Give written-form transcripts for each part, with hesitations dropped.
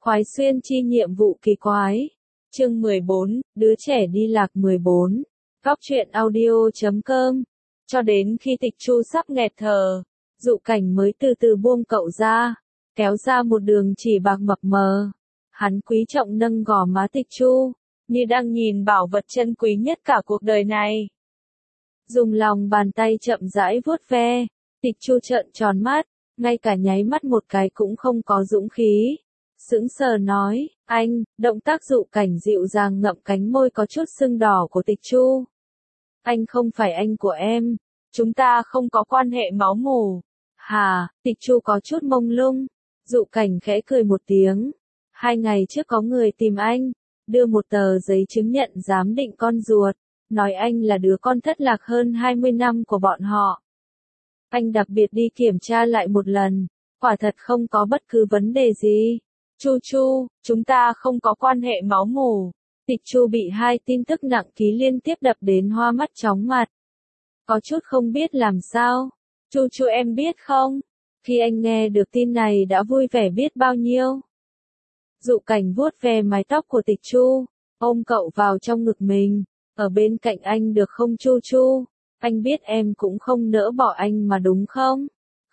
Khoái xuyên chi nhiệm vụ kỳ quái. Chương 14, đứa trẻ đi lạc 14. Góc truyện audio.com. Cho đến khi Tịch Chu sắp nghẹt thở, Dụ Cảnh mới từ từ buông cậu ra, kéo ra một đường chỉ bạc mập mờ. Hắn quý trọng nâng gò má Tịch Chu, như đang nhìn bảo vật chân quý nhất cả cuộc đời này. Dùng lòng bàn tay chậm rãi vuốt ve, Tịch Chu trợn tròn mắt, ngay cả nháy mắt một cái cũng không có dũng khí. Sững sờ nói, anh, động tác Dụ Cảnh dịu dàng ngậm cánh môi có chút sưng đỏ của Tịch Chu. Anh không phải anh của em, chúng ta không có quan hệ máu mủ. Hà, Tịch Chu có chút mông lung. Dụ Cảnh khẽ cười một tiếng. 2 ngày trước có người tìm anh, đưa một tờ giấy chứng nhận giám định con ruột, nói anh là đứa con thất lạc hơn 20 năm của bọn họ. Anh đặc biệt đi kiểm tra lại một lần, quả thật không có bất cứ vấn đề gì. Chu, chúng ta không có quan hệ máu mủ. Tịch Chu bị 2 tin tức nặng ký liên tiếp đập đến hoa mắt chóng mặt. Có chút không biết làm sao. Chu em biết không? Khi anh nghe được tin này đã vui vẻ biết bao nhiêu. Dụ Cảnh vuốt ve mái tóc của Tịch Chu, ôm cậu vào trong ngực mình. Ở bên cạnh anh được không Chu? Anh biết em cũng không nỡ bỏ anh mà đúng không?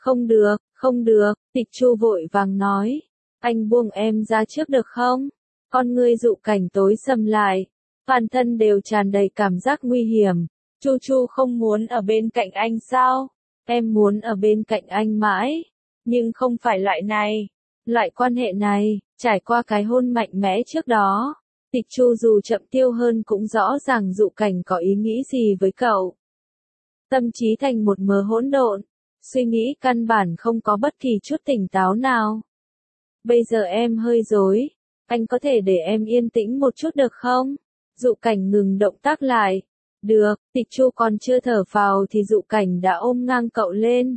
Không được, Tịch Chu vội vàng nói. Anh buông em ra trước được không? Con ngươi Dụ Cảnh tối sầm lại, toàn thân đều tràn đầy cảm giác nguy hiểm. Chu không muốn ở bên cạnh anh sao? Em muốn ở bên cạnh anh mãi, nhưng không phải loại này. Loại quan hệ này, trải qua cái hôn mạnh mẽ trước đó, Tịch Chu dù chậm tiêu hơn cũng rõ ràng Dụ Cảnh có ý nghĩ gì với cậu. Tâm trí thành một mớ hỗn độn, suy nghĩ căn bản không có bất kỳ chút tỉnh táo nào. Bây giờ em hơi rối, anh có thể để em yên tĩnh một chút được không? Dụ Cảnh ngừng động tác lại. Được, Tịch Chu còn chưa thở phào thì Dụ Cảnh đã ôm ngang cậu lên.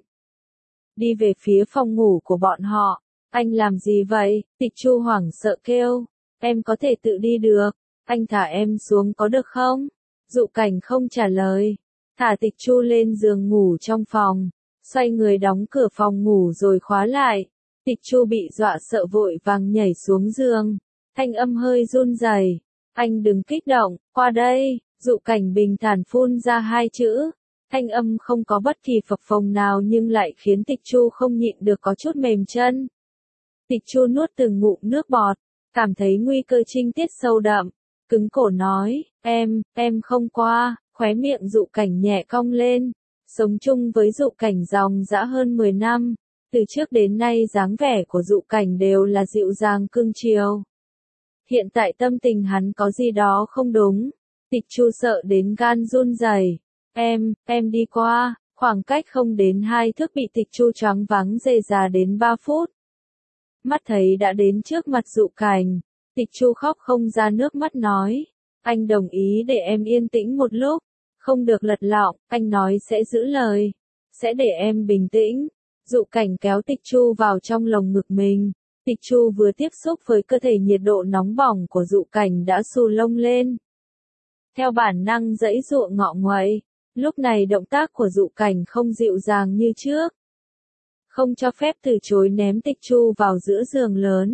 Đi về phía phòng ngủ của bọn họ. Anh làm gì vậy? Tịch Chu hoảng sợ kêu. Em có thể tự đi được. Anh thả em xuống có được không? Dụ Cảnh không trả lời. Thả Tịch Chu lên giường ngủ trong phòng. Xoay người đóng cửa phòng ngủ rồi khóa lại. Tịch Chu bị dọa sợ vội vàng nhảy xuống giường. Thanh âm hơi run rẩy. Anh đừng kích động, qua đây. Dụ Cảnh bình thản phun ra 2 chữ. Thanh âm không có bất kỳ phập phồng nào nhưng lại khiến Tịch Chu không nhịn được có chút mềm chân. Tịch Chu nuốt từng ngụm nước bọt, cảm thấy nguy cơ trinh tiết sâu đậm, cứng cổ nói, em không qua, khóe miệng Dụ Cảnh nhẹ cong lên. Sống chung với Dụ Cảnh dòng dã hơn 10 năm, từ trước đến nay dáng vẻ của Dụ Cảnh đều là dịu dàng cưng chiều. Hiện tại tâm tình hắn có gì đó không đúng. Tịch Chu sợ đến gan run rẩy. Em đi qua, khoảng cách không đến 2 thước bị Tịch Chu choáng váng rề rà đến 3 phút. Mắt thấy đã đến trước mặt Dụ Cảnh, Tịch Chu khóc không ra nước mắt nói, anh đồng ý để em yên tĩnh một lúc, không được lật lọng, anh nói sẽ giữ lời, sẽ để em bình tĩnh. Dụ Cảnh kéo Tịch Chu vào trong lồng ngực mình. Tịch Chu vừa tiếp xúc với cơ thể nhiệt độ nóng bỏng của Dụ Cảnh đã xù lông lên. Theo bản năng giãy giụa ngọ nguậy, lúc này động tác của Dụ Cảnh không dịu dàng như trước. Không cho phép từ chối ném Tịch Chu vào giữa giường lớn.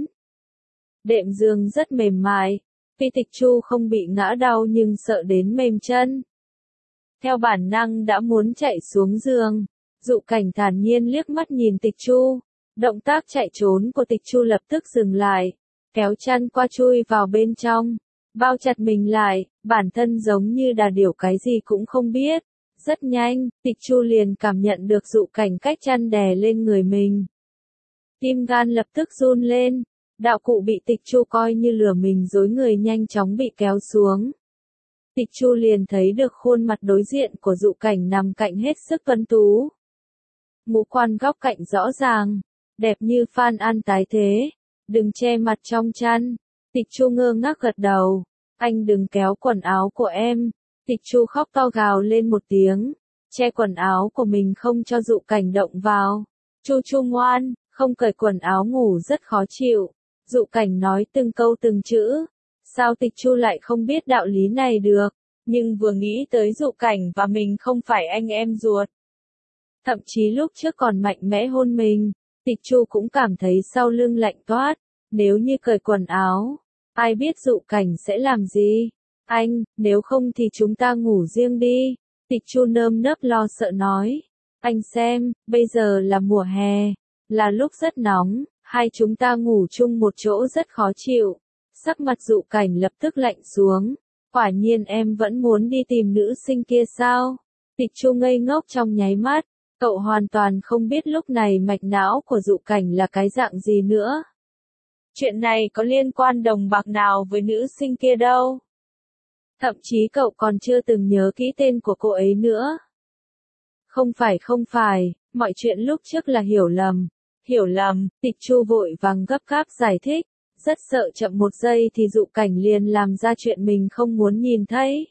Đệm giường rất mềm mại, vì Tịch Chu không bị ngã đau nhưng sợ đến mềm chân. Theo bản năng đã muốn chạy xuống giường, Dụ Cảnh thản nhiên liếc mắt nhìn Tịch Chu. Động tác chạy trốn của Tịch Chu lập tức dừng lại, kéo chăn qua chui vào bên trong, bao chặt mình lại, bản thân giống như đà điểu cái gì cũng không biết. Rất nhanh, Tịch Chu liền cảm nhận được Dụ Cảnh cách chăn đè lên người mình. Tim gan lập tức run lên, đạo cụ bị Tịch Chu coi như lừa mình dối người nhanh chóng bị kéo xuống. Tịch Chu liền thấy được khuôn mặt đối diện của Dụ Cảnh nằm cạnh hết sức tuấn tú. Ngũ quan góc cạnh rõ ràng, đẹp như Phan An tái thế, đừng che mặt trong chăn. Tịch Chu ngơ ngác gật đầu, anh đừng kéo quần áo của em. Tịch Chu khóc to gào lên một tiếng, che quần áo của mình không cho Dụ Cảnh động vào. Chu ngoan, không cởi quần áo ngủ rất khó chịu. Dụ Cảnh nói từng câu từng chữ. Sao Tịch Chu lại không biết đạo lý này được, nhưng vừa nghĩ tới Dụ Cảnh và mình không phải anh em ruột. Thậm chí lúc trước còn mạnh mẽ hôn mình, Tịch Chu cũng cảm thấy sau lưng lạnh toát. nếu như cởi quần áo, ai biết Dụ Cảnh sẽ làm gì? Anh, nếu không thì chúng ta ngủ riêng đi. Tịch Chu nơm nớp lo sợ nói. Anh xem, bây giờ là mùa hè, là lúc rất nóng, hai chúng ta ngủ chung một chỗ rất khó chịu. Sắc mặt Dụ Cảnh lập tức lạnh xuống. Quả nhiên em vẫn muốn đi tìm nữ sinh kia sao? Tịch Chu ngây ngốc trong nháy mắt, cậu hoàn toàn không biết lúc này mạch não của Dụ Cảnh là cái dạng gì nữa. Chuyện này có liên quan đồng bạc nào với nữ sinh kia đâu. Thậm chí cậu còn chưa từng nhớ kỹ tên của cô ấy nữa. Không phải, mọi chuyện lúc trước là hiểu lầm. Hiểu lầm, Tịch Chu vội vàng gấp gáp giải thích, rất sợ chậm một giây thì Dụ Cảnh liền làm ra chuyện mình không muốn nhìn thấy.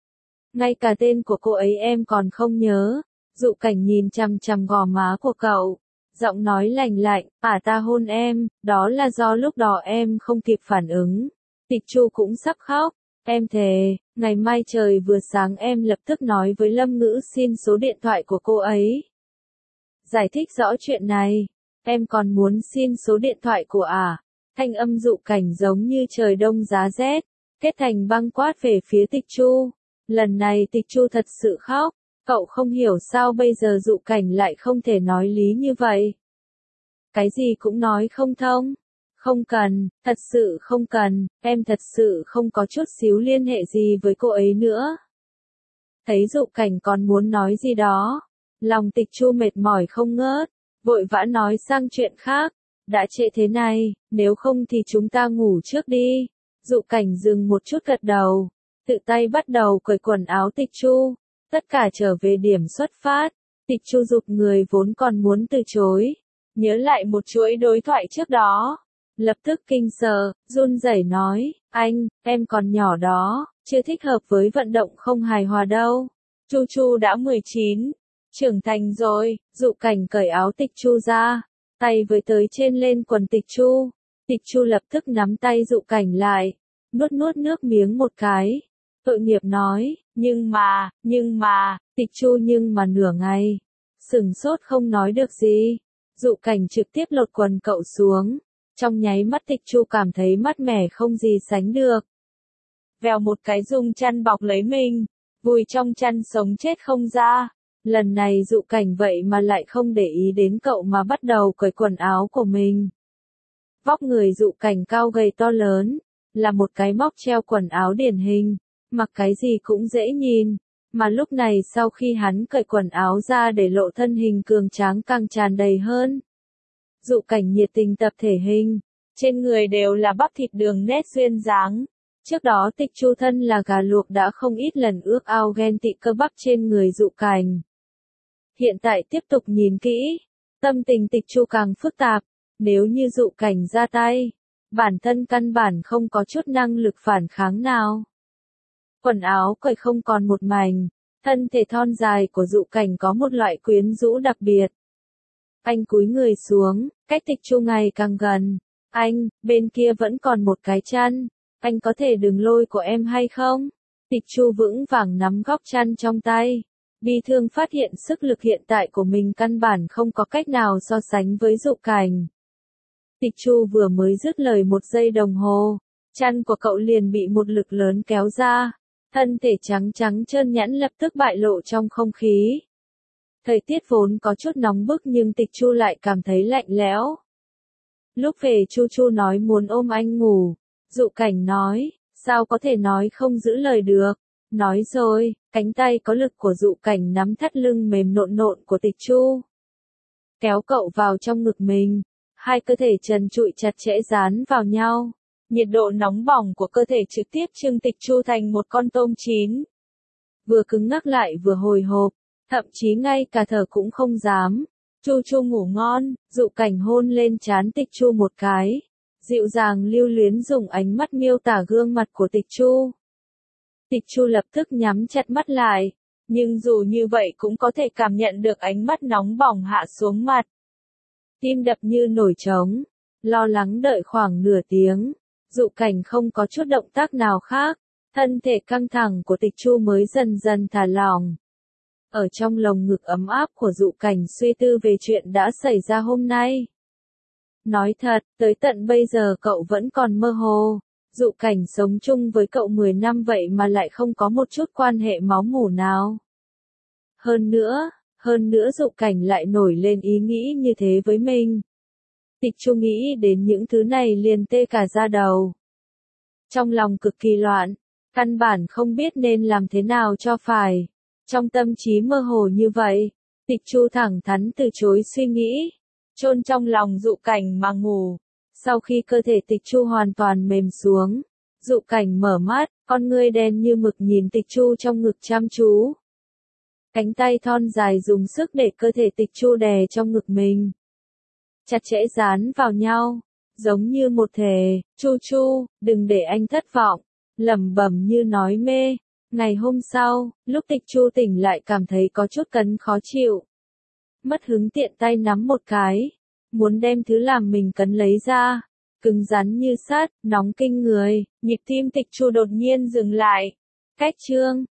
Ngay cả tên của cô ấy em còn không nhớ. Dụ Cảnh nhìn chằm chằm gò má của cậu, giọng nói lạnh lạnh, ta hôn em, đó là do lúc đó em không kịp phản ứng. Tịch Chu cũng sắp khóc, em thề, ngày mai trời vừa sáng em lập tức nói với Lâm Ngữ xin số điện thoại của cô ấy. Giải thích rõ chuyện này, em còn muốn xin số điện thoại của Thanh âm Dụ Cảnh giống như trời đông giá rét, kết thành băng quát về phía Tịch Chu. Lần này Tịch Chu thật sự khóc, cậu không hiểu sao bây giờ Dụ Cảnh lại không thể nói lý như vậy. Cái gì cũng nói không thông. Không cần, thật sự không cần, em thật sự không có chút xíu liên hệ gì với cô ấy nữa. Thấy Dụ Cảnh còn muốn nói gì đó, lòng Tịch Chu mệt mỏi không ngớt, vội vã nói sang chuyện khác. Đã trễ thế này, nếu không thì chúng ta ngủ trước đi. Dụ Cảnh dừng một chút gật đầu, tự tay bắt đầu cởi quần áo Tịch Chu. Tất cả trở về điểm xuất phát. Tịch Chu giục người vốn còn muốn từ chối, nhớ lại một chuỗi đối thoại trước đó, lập tức kinh sợ, run rẩy nói, anh, em còn nhỏ đó, chưa thích hợp với vận động không hài hòa đâu. Chu Chu đã 19, trưởng thành rồi. Dụ Cảnh cởi áo Tịch Chu ra, tay với tới trên lên quần Tịch Chu. Tịch Chu lập tức nắm tay Dụ Cảnh lại, nuốt nước miếng một cái. Tội nghiệp nói, nhưng mà, Tịch Chu nhưng mà nửa ngày, sửng sốt không nói được gì. Dụ Cảnh trực tiếp lột quần cậu xuống, trong nháy mắt Tịch Chu cảm thấy mát mẻ không gì sánh được. Vèo một cái dùng chăn bọc lấy mình, vùi trong chăn sống chết không ra. Lần này Dụ Cảnh vậy mà lại không để ý đến cậu mà bắt đầu cởi quần áo của mình. Vóc người Dụ Cảnh cao gầy to lớn, là một cái móc treo quần áo điển hình. Mặc cái gì cũng dễ nhìn, mà lúc này sau khi hắn cởi quần áo ra để lộ thân hình cường tráng càng tràn đầy hơn. Dụ Cảnh nhiệt tình tập thể hình, trên người đều là bắp thịt đường nét duyên dáng. Trước đó Tịch Chu thân là gà luộc đã không ít lần ước ao ghen tị cơ bắp trên người Dụ Cảnh. Hiện tại tiếp tục nhìn kỹ, tâm tình Tịch Chu càng phức tạp, nếu như Dụ Cảnh ra tay, bản thân căn bản không có chút năng lực phản kháng nào. Quần áo cởi không còn một mảnh, thân thể thon dài của Dụ Cảnh có một loại quyến rũ đặc biệt. Anh cúi người xuống, cách Tịch Chu ngày càng gần. Anh, bên kia vẫn còn một cái chăn, anh có thể đừng lôi của em hay không? Tịch Chu vững vàng nắm góc chăn trong tay. Bi thương phát hiện sức lực hiện tại của mình căn bản không có cách nào so sánh với Dụ Cảnh. Tịch Chu vừa mới dứt lời một giây đồng hồ, chăn của cậu liền bị một lực lớn kéo ra. Thân thể trắng trắng trơn nhẵn lập tức bại lộ trong không khí. Thời tiết vốn có chút nóng bức nhưng Tịch Chu lại cảm thấy lạnh lẽo. Lúc về Chu Chu nói muốn ôm anh ngủ. Dụ Cảnh nói, sao có thể nói không giữ lời được. Nói rồi, cánh tay có lực của Dụ Cảnh nắm thắt lưng mềm nộn nộn của Tịch Chu. Kéo cậu vào trong ngực mình. Hai cơ thể trần trụi chặt chẽ dán vào nhau. Nhiệt độ nóng bỏng của cơ thể trực tiếp trưng Tịch Chu thành một con tôm chín. Vừa cứng ngắc lại vừa hồi hộp, thậm chí ngay cả thở cũng không dám. Chu Chu ngủ ngon, Dụ Cảnh hôn lên trán Tịch Chu một cái. Dịu dàng lưu luyến dùng ánh mắt miêu tả gương mặt của Tịch Chu. Tịch Chu lập tức nhắm chặt mắt lại, nhưng dù như vậy cũng có thể cảm nhận được ánh mắt nóng bỏng hạ xuống mặt. Tim đập như nổi trống, lo lắng đợi khoảng nửa tiếng. Dụ Cảnh không có chút động tác nào khác, thân thể căng thẳng của Tịch Chu mới dần dần thả lỏng. Ở trong lồng ngực ấm áp của Dụ Cảnh suy tư về chuyện đã xảy ra hôm nay. Nói thật, tới tận bây giờ cậu vẫn còn mơ hồ. Dụ Cảnh sống chung với cậu 10 năm vậy mà lại không có một chút quan hệ máu mủ nào. Hơn nữa Dụ Cảnh lại nổi lên ý nghĩ như thế với mình. Tịch Chu nghĩ đến những thứ này liền tê cả da đầu. Trong lòng cực kỳ loạn, căn bản không biết nên làm thế nào cho phải. Trong tâm trí mơ hồ như vậy, Tịch Chu thẳng thắn từ chối suy nghĩ, chôn trong lòng Dụ Cảnh mà ngủ. Sau khi cơ thể Tịch Chu hoàn toàn mềm xuống, Dụ Cảnh mở mắt, con ngươi đen như mực nhìn Tịch Chu trong ngực chăm chú. Cánh tay thon dài dùng sức để cơ thể Tịch Chu đè trong ngực mình. Chặt chẽ dán vào nhau, giống như một thể. Chu Chu, đừng để anh thất vọng, lẩm bẩm như nói mê. Ngày hôm sau, lúc Tịch Chu tỉnh lại cảm thấy có chút cấn khó chịu. Mất hứng tiện tay nắm một cái, muốn đem thứ làm mình cấn lấy ra, cứng rắn như sắt, nóng kinh người, nhịp tim Tịch Chu đột nhiên dừng lại. Cách chương